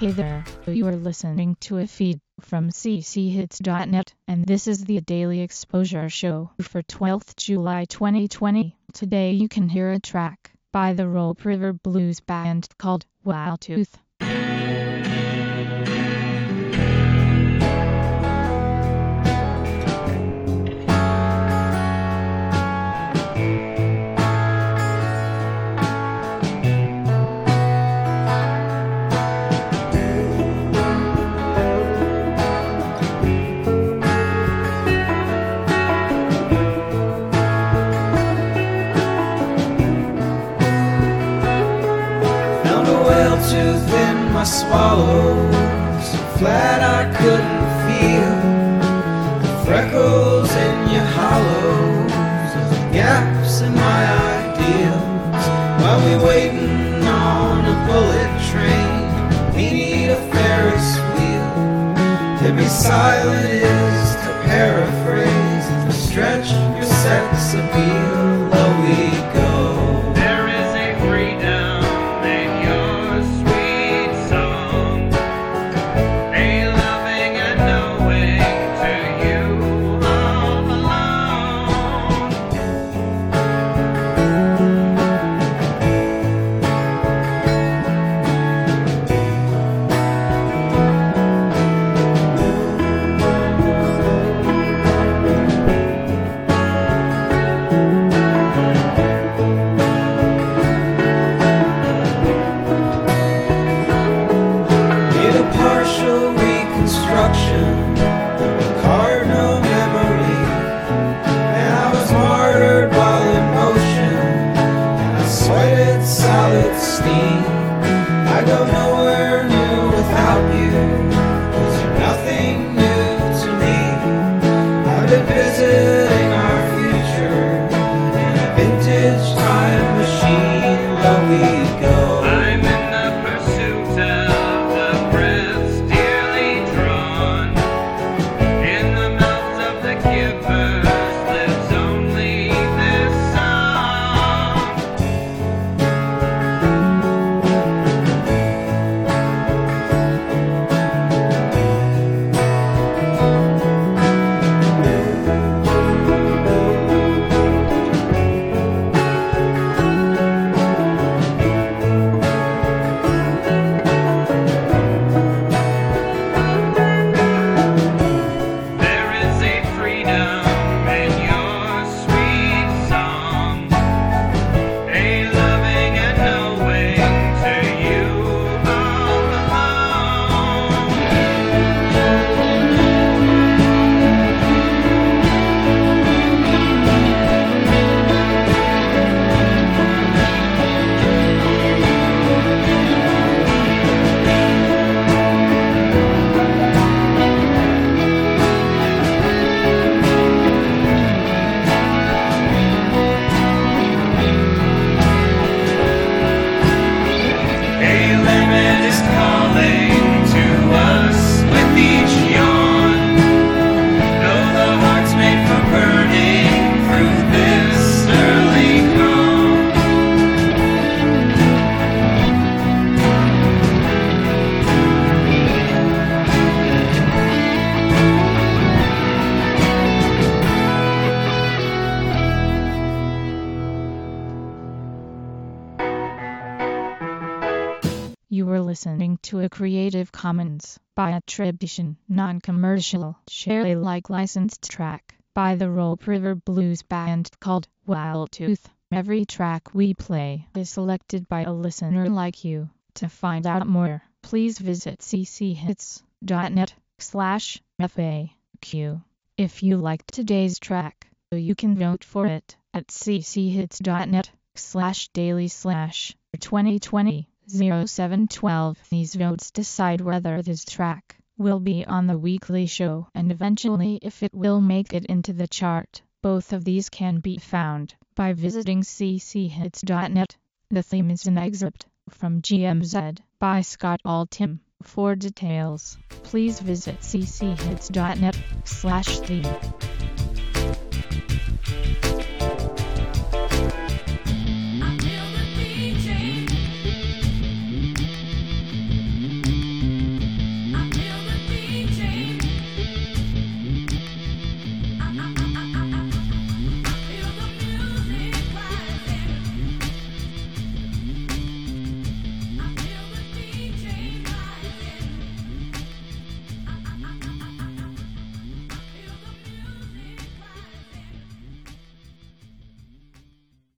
Hey there, you are listening to a feed from cchits.net, and this is the Daily Exposure Show for 12th July 2020. Today you can hear a track by the Rope River Blues Band called Wild Tooth. Tooth in my swallow, so flat I couldn't feel the freckles in your hollows, the gaps in my ideals. While we waiting on a bullet train, we need a Ferris wheel. To be silent is to paraphrase, to stretch your sex appeal. Low we go. I go nowhere new without you, 'cause you're nothing new to me. I've been visiting our future in a vintage time machine. Low we go. I'm in the pursuit of the breaths dearly drawn. In the mouths of the givers lives only this song. You were listening to a Creative Commons by attribution, non-commercial, share Alike licensed track by the Rope River Blues Band called Wild Tooth. Every track we play is selected by a listener like you. To find out more, please visit cchits.net/FAQ. If you liked today's track, you can vote for it at cchits.net/daily/2020. 0712. These votes decide whether this track will be on the weekly show and eventually if it will make it into the chart. Both of these can be found by visiting cchits.net. The theme is an excerpt from GMZ by Scott Altham. For details, please visit cchits.net/theme.